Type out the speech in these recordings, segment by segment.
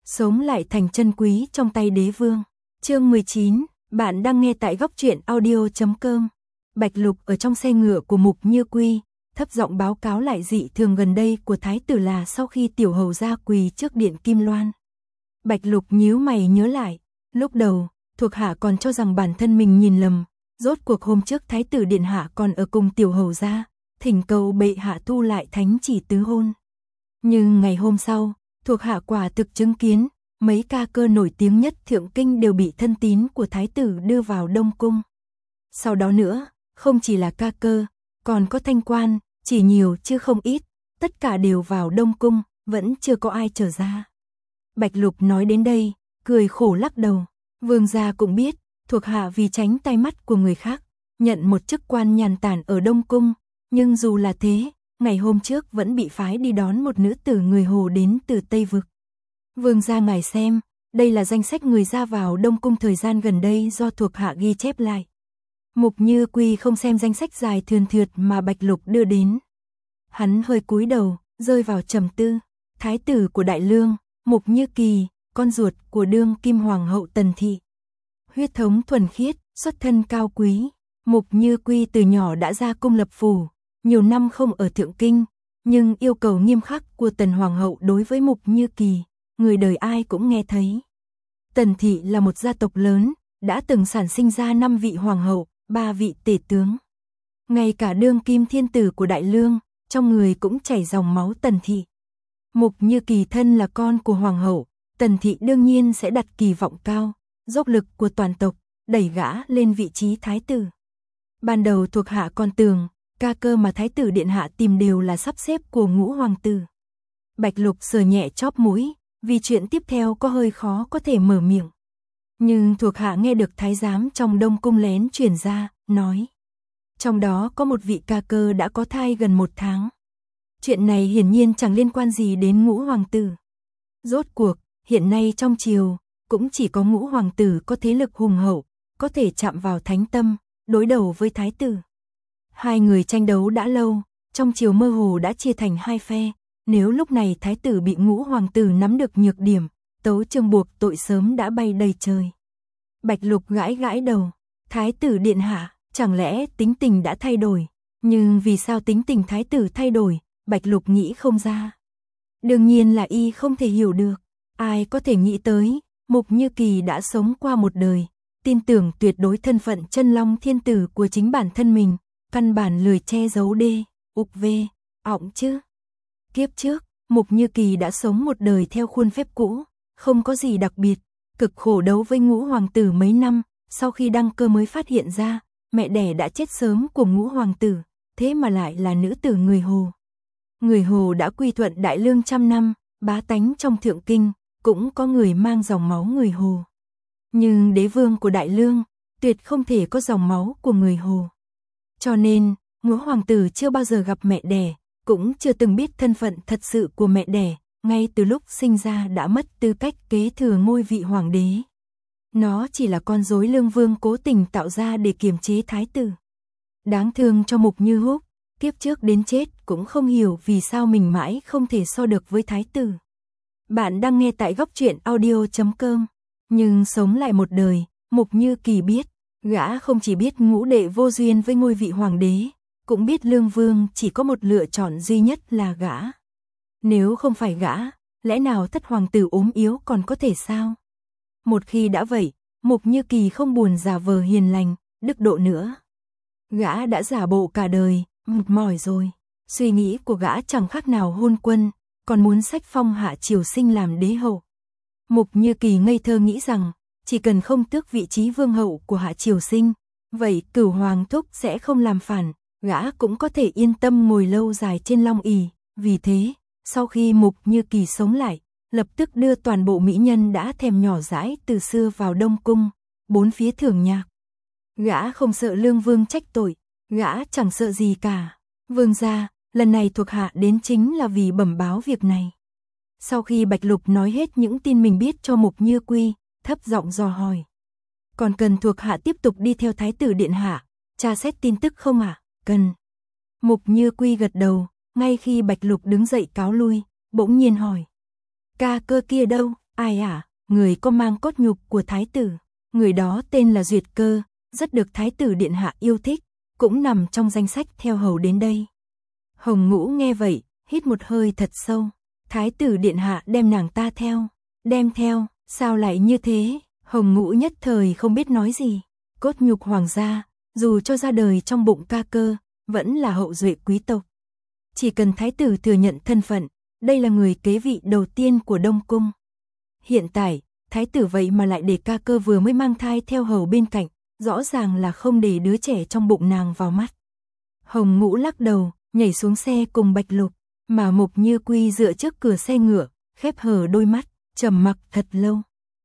sống lại thành chân quý trong tay đế vương. Chương 19, bạn đang nghe tại góc truyện audio.com. Bạch Lục ở trong xe ngựa của Mục Như Quy, thấp giọng báo cáo lại dị thường gần đây của thái tử là sau khi tiểu hầu ra quỳ trước điện Kim Loan. Bạch Lục nhíu mày nhớ lại, lúc đầu, thuộc hạ còn cho rằng bản thân mình nhìn lầm, rốt cuộc hôm trước thái tử điện hạ còn ở cùng tiểu hầu ra, thỉnh cầu bệ hạ thu lại thánh chỉ tứ hôn. Nhưng ngày hôm sau, thuộc hạ quả thực chứng kiến, mấy ca cơ nổi tiếng nhất thượng kinh đều bị thân tín của thái tử đưa vào Đông Cung. Sau đó nữa, không chỉ là ca cơ, còn có thanh quan, chỉ nhiều chứ không ít, tất cả đều vào Đông Cung, vẫn chưa có ai trở ra. Bạch Lục nói đến đây, cười khổ lắc đầu, vương gia cũng biết, thuộc hạ vì tránh tai mắt của người khác, nhận một chức quan nhàn tản ở Đông Cung, nhưng dù là thế, ngày hôm trước vẫn bị phái đi đón một nữ tử người Hồ đến từ Tây Vực. Vương gia ngài xem, đây là danh sách người ra vào Đông Cung thời gian gần đây do thuộc hạ ghi chép lại. Mục Như Quy không xem danh sách dài thườn thượt mà Bạch Lục đưa đến. Hắn hơi cúi đầu, rơi vào trầm tư. Thái tử của Đại Lương, Mục Như Kỳ, con ruột của đương kim hoàng hậu Tần Thị. Huyết thống thuần khiết, xuất thân cao quý. Mục Như Quy từ nhỏ đã ra cung lập phủ, nhiều năm không ở thượng kinh, nhưng yêu cầu nghiêm khắc của Tần hoàng hậu đối với Mục Như Kỳ, người đời ai cũng nghe thấy. Tần Thị là một gia tộc lớn, đã từng sản sinh ra 5 vị hoàng hậu, 3 vị tể tướng. Ngay cả đương kim thiên tử của Đại Lương, trong người cũng chảy dòng máu Tần Thị. Mục Như Kỳ thân là con của hoàng hậu, Tần Thị đương nhiên sẽ đặt kỳ vọng cao, dốc lực của toàn tộc, đẩy gã lên vị trí thái tử. Ban đầu thuộc hạ còn tưởng, ca cơ mà thái tử điện hạ tìm đều là sắp xếp của ngũ hoàng tử. Bạch Lục sờ nhẹ chóp mũi, vì chuyện tiếp theo có hơi khó có thể mở miệng. Nhưng thuộc hạ nghe được thái giám trong Đông Cung lén truyền ra, nói. Trong đó có một vị ca cơ đã có thai gần 1 tháng. Chuyện này hiển nhiên chẳng liên quan gì đến ngũ hoàng tử. Rốt cuộc, hiện nay trong triều, cũng chỉ có ngũ hoàng tử có thế lực hùng hậu, có thể chạm vào thánh tâm, đối đầu với thái tử. Hai người tranh đấu đã lâu, trong triều mơ hồ đã chia thành hai phe, nếu lúc này thái tử bị ngũ hoàng tử nắm được nhược điểm, tấu chương buộc tội sớm đã bay đầy trời. Bạch Lục gãi gãi đầu, thái tử điện hạ, chẳng lẽ tính tình đã thay đổi, nhưng vì sao tính tình thái tử thay đổi, Bạch Lục nghĩ không ra. Đương nhiên là y không thể hiểu được, ai có thể nghĩ tới, Mục Như Kỳ đã sống qua một đời, tin tưởng tuyệt đối thân phận chân long thiên tử của chính bản thân mình, căn bản lười che giấu đê, ục vê, ọng chứ. Kiếp trước, Mục Như Kỳ đã sống một đời theo khuôn phép cũ, không có gì đặc biệt, cực khổ đấu với ngũ hoàng tử mấy năm, sau khi đăng cơ mới phát hiện ra, mẹ đẻ đã chết sớm của ngũ hoàng tử, thế mà lại là nữ tử người Hồ. Người Hồ đã quy thuận Đại Lương trăm năm, bá tánh trong thượng kinh, cũng có người mang dòng máu người Hồ. Nhưng đế vương của Đại Lương, tuyệt không thể có dòng máu của người Hồ. Cho nên, ngũ hoàng tử chưa bao giờ gặp mẹ đẻ, cũng chưa từng biết thân phận thật sự của mẹ đẻ, ngay từ lúc sinh ra đã mất tư cách kế thừa ngôi vị hoàng đế. Nó chỉ là con rối Lương Vương cố tình tạo ra để kiềm chế thái tử. Đáng thương cho Mục Như Húc, kiếp trước đến chết cũng không hiểu vì sao mình mãi không thể so được với thái tử. Bạn đang nghe tại góc truyện audio.com. Nhưng sống lại một đời, Mục Như Kỳ biết, gã không chỉ biết ngũ đệ vô duyên với ngôi vị hoàng đế, cũng biết Lương Vương chỉ có một lựa chọn duy nhất là gã. Nếu không phải gã, lẽ nào thất hoàng tử ốm yếu còn có thể sao? Một khi đã vậy, Mục Như Kỳ không buồn giả vờ hiền lành, đức độ nữa. Gã đã giả bộ cả đời, mệt mỏi rồi. Suy nghĩ của gã chẳng khác nào hôn quân, còn muốn xách phong Hạ Triều Sinh làm đế hậu. Mục Như Kỳ ngây thơ nghĩ rằng, chỉ cần không tước vị trí vương hậu của Hạ Triều Sinh, vậy Cửu Hoàng thúc sẽ không làm phản, gã cũng có thể yên tâm ngồi lâu dài trên long ỷ. Vì thế, sau khi Mục Như Kỳ sống lại, lập tức đưa toàn bộ mỹ nhân đã thèm nhỏ dãi từ xưa vào Đông Cung, bốn phía thưởng nhạc. Gã không sợ Lương Vương trách tội, gã chẳng sợ gì cả. Vương gia, lần này thuộc hạ đến chính là vì bẩm báo việc này. Sau khi Bạch Lục nói hết những tin mình biết cho Mục Như Quy, thấp giọng dò hỏi. Còn cần thuộc hạ tiếp tục đi theo thái tử điện hạ, tra xét tin tức không ạ? Cần. Mục Như Quy gật đầu, ngay khi Bạch Lục đứng dậy cáo lui, bỗng nhiên hỏi. Ca cơ kia đâu? Ai à, người có mang cốt nhục của thái tử. Người đó tên là Duyệt Cơ, rất được thái tử điện hạ yêu thích, cũng nằm trong danh sách theo hầu đến đây. Hồng Ngũ nghe vậy, hít một hơi thật sâu. Thái tử điện hạ đem nàng ta theo. Đem theo, sao lại như thế? Hồng Ngũ nhất thời không biết nói gì. Cốt nhục hoàng gia, dù cho ra đời trong bụng Ca Cơ, vẫn là hậu duệ quý tộc. Chỉ cần thái tử thừa nhận thân phận, đây là người kế vị đầu tiên của Đông Cung. Hiện tại, thái tử vậy mà lại để Ca Cơ vừa mới mang thai theo hầu bên cạnh, rõ ràng là không để đứa trẻ trong bụng nàng vào mắt. Hồng Ngũ lắc đầu, nhảy xuống xe cùng Bạch Lục, mà Mục Như Quy dựa trước cửa xe ngựa, khép hờ đôi mắt, trầm mặc thật lâu.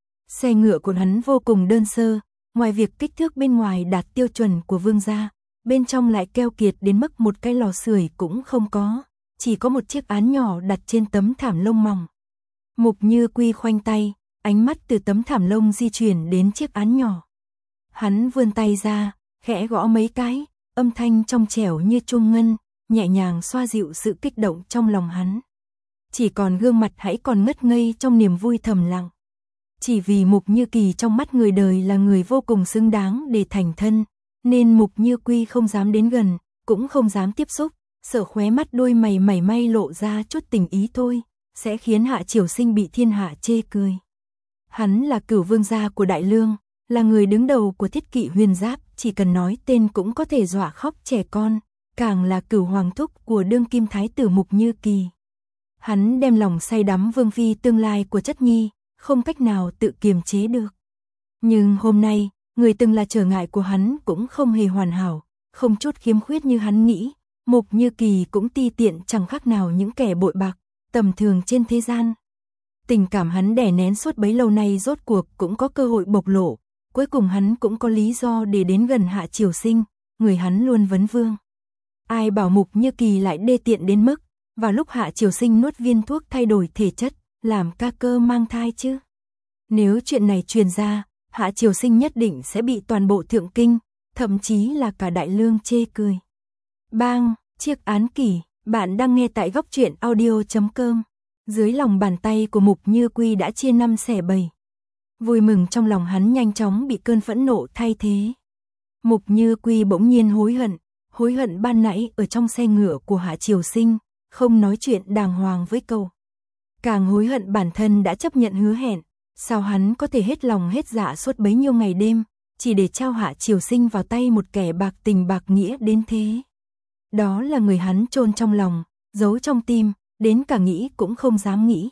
Xe ngựa của hắn vô cùng đơn sơ, ngoài việc kích thước bên ngoài đạt tiêu chuẩn của vương gia, bên trong lại keo kiệt đến mức một cái lò sưởi cũng không có, chỉ có một chiếc án nhỏ đặt trên tấm thảm lông mỏng. Mục Như Quy khoanh tay, ánh mắt từ tấm thảm lông di chuyển đến chiếc án nhỏ. Hắn vươn tay ra, khẽ gõ mấy cái, âm thanh trong trẻo như chuông ngân, nhẹ nhàng xoa dịu sự kích động trong lòng hắn. Chỉ còn gương mặt hãy còn ngất ngây trong niềm vui thầm lặng. Chỉ vì Mục Như Kỳ trong mắt người đời là người vô cùng xứng đáng để thành thân, nên Mục Như Quy không dám đến gần, cũng không dám tiếp xúc, sợ khóe mắt đôi mày mảy may lộ ra chút tình ý thôi, sẽ khiến Hạ Triều Sinh bị thiên hạ chê cười. Hắn là cửu vương gia của Đại Lương, là người đứng đầu của Thiết Kỵ Huyền Giáp, chỉ cần nói tên cũng có thể dọa khóc trẻ con, càng là cửu hoàng thúc của đương kim thái tử Mục Như Kỳ. Hắn đem lòng say đắm vương phi tương lai của chất nhi, không cách nào tự kiềm chế được. Nhưng hôm nay, người từng là trở ngại của hắn cũng không hề hoàn hảo, không chút khiếm khuyết như hắn nghĩ, Mục Như Kỳ cũng ti tiện chẳng khác nào những kẻ bội bạc, tầm thường trên thế gian. Tình cảm hắn đè nén suốt bấy lâu nay rốt cuộc cũng có cơ hội bộc lộ, cuối cùng hắn cũng có lý do để đến gần Hạ Triều Sinh, người hắn luôn vấn vương. Ai bảo Mục Như Kỳ lại đê tiện đến mức, vào lúc Hạ Triều Sinh nuốt viên thuốc thay đổi thể chất, làm Ca Cơ mang thai chứ. Nếu chuyện này truyền ra, Hạ Triều Sinh nhất định sẽ bị toàn bộ thượng kinh, thậm chí là cả Đại Lương chê cười. Bang, chiếc án kỷ, bạn đang nghe tại góc truyện audio.com. Dưới lòng bàn tay của Mục Như Quy đã chia 5 xẻ 7. Vui mừng trong lòng hắn nhanh chóng bị cơn phẫn nộ thay thế. Mục Như Quy bỗng nhiên hối hận ban nãy ở trong xe ngựa của Hạ Triều Sinh, không nói chuyện đàng hoàng với cậu. Càng hối hận bản thân đã chấp nhận hứa hẹn, sao hắn có thể hết lòng hết dạ suốt bấy nhiêu ngày đêm, chỉ để trao Hạ Triều Sinh vào tay một kẻ bạc tình bạc nghĩa đến thế. Đó là người hắn chôn trong lòng, giấu trong tim, đến cả nghĩ cũng không dám nghĩ.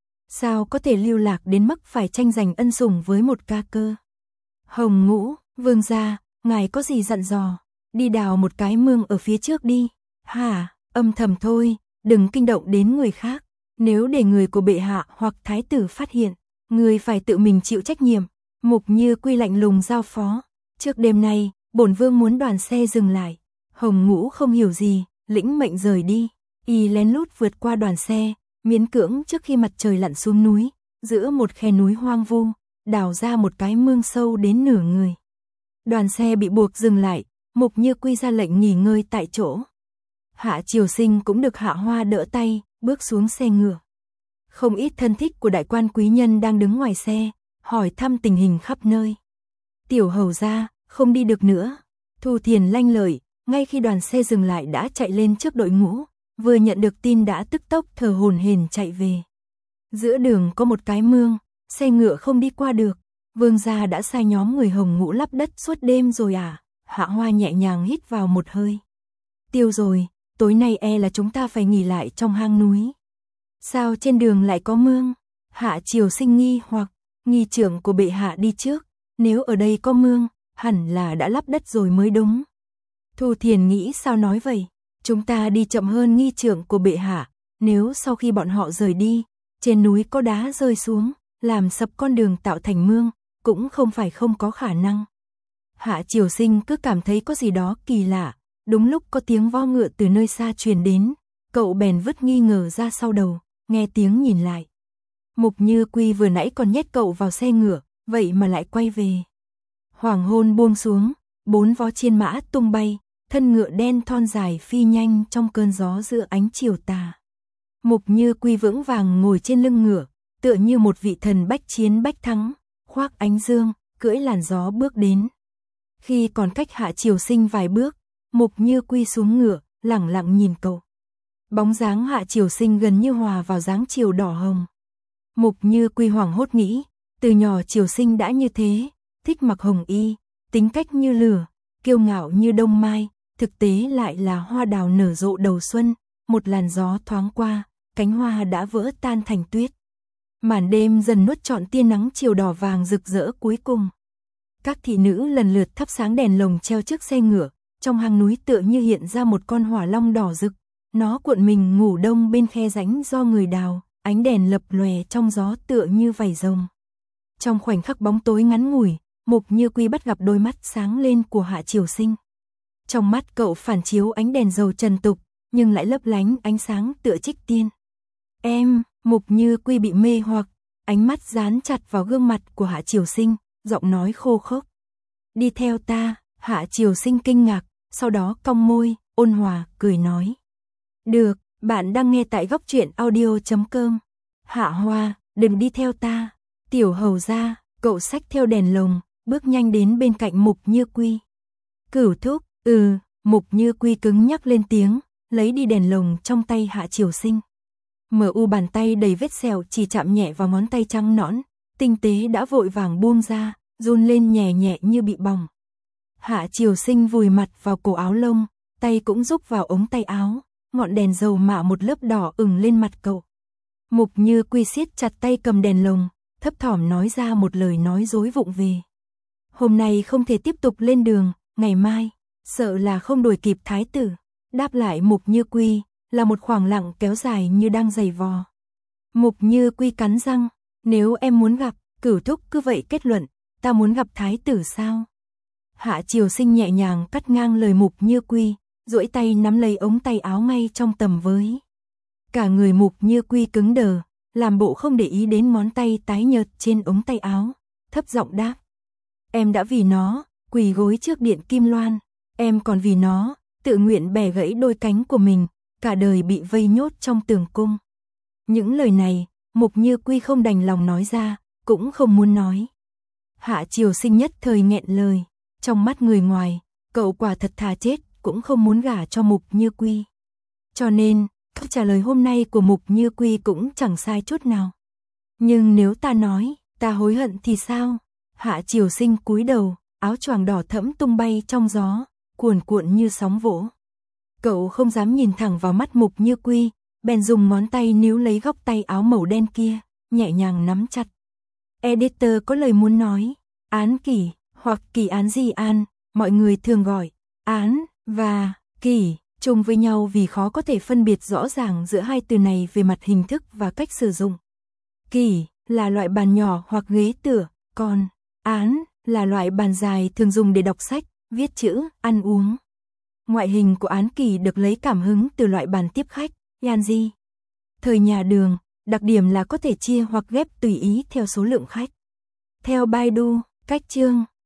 Sao có thể lưu lạc đến mức phải tranh giành ân sủng với một Ca Cơ. Hồng Ngũ, vương gia, ngài có gì dặn dò, đi đào một cái mương ở phía trước đi. Hả, âm thầm thôi, đừng kinh động đến người khác. Nếu để người của bệ hạ hoặc thái tử phát hiện, người phải tự mình chịu trách nhiệm. Mục Như Quy lạnh lùng giao phó. Trước đêm nay, bổn vương muốn đoàn xe dừng lại. Hồng Ngũ không hiểu gì, lĩnh mệnh rời đi. Y lén lút vượt qua đoàn xe, miễn cưỡng trước khi mặt trời lặn xuống núi, giữa một khe núi hoang vu, đào ra một cái mương sâu đến nửa người. Đoàn xe bị buộc dừng lại, Mục Như Quy ra lệnh nghỉ ngơi tại chỗ. Hạ Triều Sinh cũng được Hạ Hoa đỡ tay, bước xuống xe ngựa. Không ít thân thích của đại quan quý nhân đang đứng ngoài xe, hỏi thăm tình hình khắp nơi. Tiểu hầu gia, không đi được nữa. Thu Thiền lanh lợi, ngay khi đoàn xe dừng lại đã chạy lên trước đội ngũ, vừa nhận được tin đã tức tốc thở hổn hển chạy về. Giữa đường có một cái mương, xe ngựa không đi qua được, vương gia đã sai nhóm người Hồng Ngũ lấp đất suốt đêm rồi à? Hạ Hoa nhẹ nhàng hít vào một hơi. Tiêu rồi, tối nay là chúng ta phải nghỉ lại trong hang núi. Sao trên đường lại có mương? Hạ Triều Sinh nghi hoặc, nghi trưởng của bệ hạ đi trước, nếu ở đây có mương, hẳn là đã lấp đất rồi mới đúng. Thu Thiền nghĩ sao nói vậy? Chúng ta đi chậm hơn nghi trưởng của bệ hạ, nếu sau khi bọn họ rời đi, trên núi có đá rơi xuống, làm sập con đường tạo thành mương, cũng không phải không có khả năng. Hạ Triều Sinh cứ cảm thấy có gì đó kỳ lạ, đúng lúc có tiếng vo ngựa từ nơi xa truyền đến, cậu bèn vứt nghi ngờ ra sau đầu, nghe tiếng nhìn lại. Mục Như Quy vừa nãy còn nhét cậu vào xe ngựa, vậy mà lại quay về. Hoàng hôn buông xuống, 4 vó chiên mã tung bay, thân ngựa đen thon dài phi nhanh trong cơn gió giữa ánh chiều tà. Mục Như Quy vững vàng ngồi trên lưng ngựa, tựa như một vị thần bách chiến bách thắng, khoác ánh dương, cưỡi làn gió bước đến. Khi còn cách Hạ Triều Sinh vài bước, Mục Như Quy xuống ngựa, lẳng lặng nhìn cậu. Bóng dáng Hạ Triều Sinh gần như hòa vào dáng chiều đỏ hồng. Mục Như Quy hoảng hốt nghĩ, từ nhỏ Triều Sinh đã như thế, thích mặc hồng y, tính cách như lửa, kiêu ngạo như đông mai, thực tế lại là hoa đào nở rộ đầu xuân, một làn gió thoáng qua, cánh hoa đã vỡ tan thành tuyết. Màn đêm dần nuốt trọn tia nắng chiều đỏ vàng rực rỡ cuối cùng. Các thị nữ lần lượt thắp sáng đèn lồng treo trước xe ngựa, trong hang núi tựa như hiện ra một con hỏa long đỏ rực, nó cuộn mình ngủ đông bên khe rãnh do người đào, ánh đèn lập lòe trong gió tựa như vảy rồng. Trong khoảnh khắc bóng tối ngắn ngủi, Mục Như Quy bắt gặp đôi mắt sáng lên của Hạ Triều Sinh. Trong mắt cậu phản chiếu ánh đèn dầu trần tục, nhưng lại lấp lánh ánh sáng tựa trích tiên. Em, Mục Như Quy bị mê hoặc, ánh mắt dán chặt vào gương mặt của Hạ Triều Sinh, giọng nói khô khốc. Đi theo ta. Hạ Triều Sinh kinh ngạc, sau đó cong môi, ôn hòa, cười nói. Được, bạn đang nghe tại góc truyện audio.com. Hạ Hoa, đừng đi theo ta. Tiểu hầu gia, cậu xách theo đèn lồng, bước nhanh đến bên cạnh Mục Như Quy. Cửu thúc, Mục Như Quy cứng nhắc lên tiếng, lấy đi đèn lồng trong tay Hạ Triều Sinh. MU bàn tay đầy vết sẹo chỉ chạm nhẹ vào ngón tay trắng nõn, tinh tế đã vội vàng buông ra, run lên nhẹ nhẹ như bị bỏng. Hạ Triều Sinh vùi mặt vào cổ áo lông, tay cũng rúc vào ống tay áo, ngọn đèn dầu mạ một lớp đỏ ửng lên mặt cậu. Mục Như Quy siết chặt tay cầm đèn lồng, thấp thỏm nói ra một lời nói dối vụng về. Hôm nay không thể tiếp tục lên đường, ngày mai, sợ là không đuổi kịp thái tử. Đáp lại Mục Như Quy, là một khoảng lặng kéo dài như đang giày vò. Mục Như Quy cắn răng, nếu em muốn gặp, Cửu thúc cứ vậy kết luận, ta muốn gặp thái tử sao? Hạ Triều Sinh nhẹ nhàng cắt ngang lời Mục Như Quy, duỗi tay nắm lấy ống tay áo ngay trong tầm với. Cả người Mục Như Quy cứng đờ, làm bộ không để ý đến ngón tay tái nhợt trên ống tay áo, thấp giọng đáp. Em đã vì nó, quỳ gối trước điện Kim Loan, em còn vì nó, tự nguyện bẻ gãy đôi cánh của mình, cả đời bị vây nhốt trong tường cung. Những lời này, Mục Như Quy không đành lòng nói ra, cũng không muốn nói. Hạ Triều Sinh nhất thời nghẹn lời, trong mắt người ngoài, cậu quả thật thà chết, cũng không muốn gả cho Mục Như Quy. Cho nên, câu trả lời hôm nay của Mục Như Quy cũng chẳng sai chút nào. Nhưng nếu ta nói, ta hối hận thì sao? Hạ Triều Sinh cúi đầu, áo choàng đỏ thẫm tung bay trong gió, cuồn cuộn như sóng vỗ. Cậu không dám nhìn thẳng vào mắt Mục Như Quy, bèn dùng ngón tay níu lấy góc tay áo màu đen kia, nhẹ nhàng nắm chặt. Editor có lời muốn nói, án kỷ, hoặc kỳ án di an, mọi người thường gọi, án, và, kỷ, chung với nhau vì khó có thể phân biệt rõ ràng giữa hai từ này về mặt hình thức và cách sử dụng. Kỷ, là loại bàn nhỏ hoặc ghế tựa, còn, án, là loại bàn dài thường dùng để đọc sách, viết chữ, ăn uống. Ngoại hình của án kỷ được lấy cảm hứng từ loại bàn tiếp khách, Yanji. Thời nhà Đường, đặc điểm là có thể chia hoặc ghép tùy ý theo số lượng khách. Theo Baidu, cách chương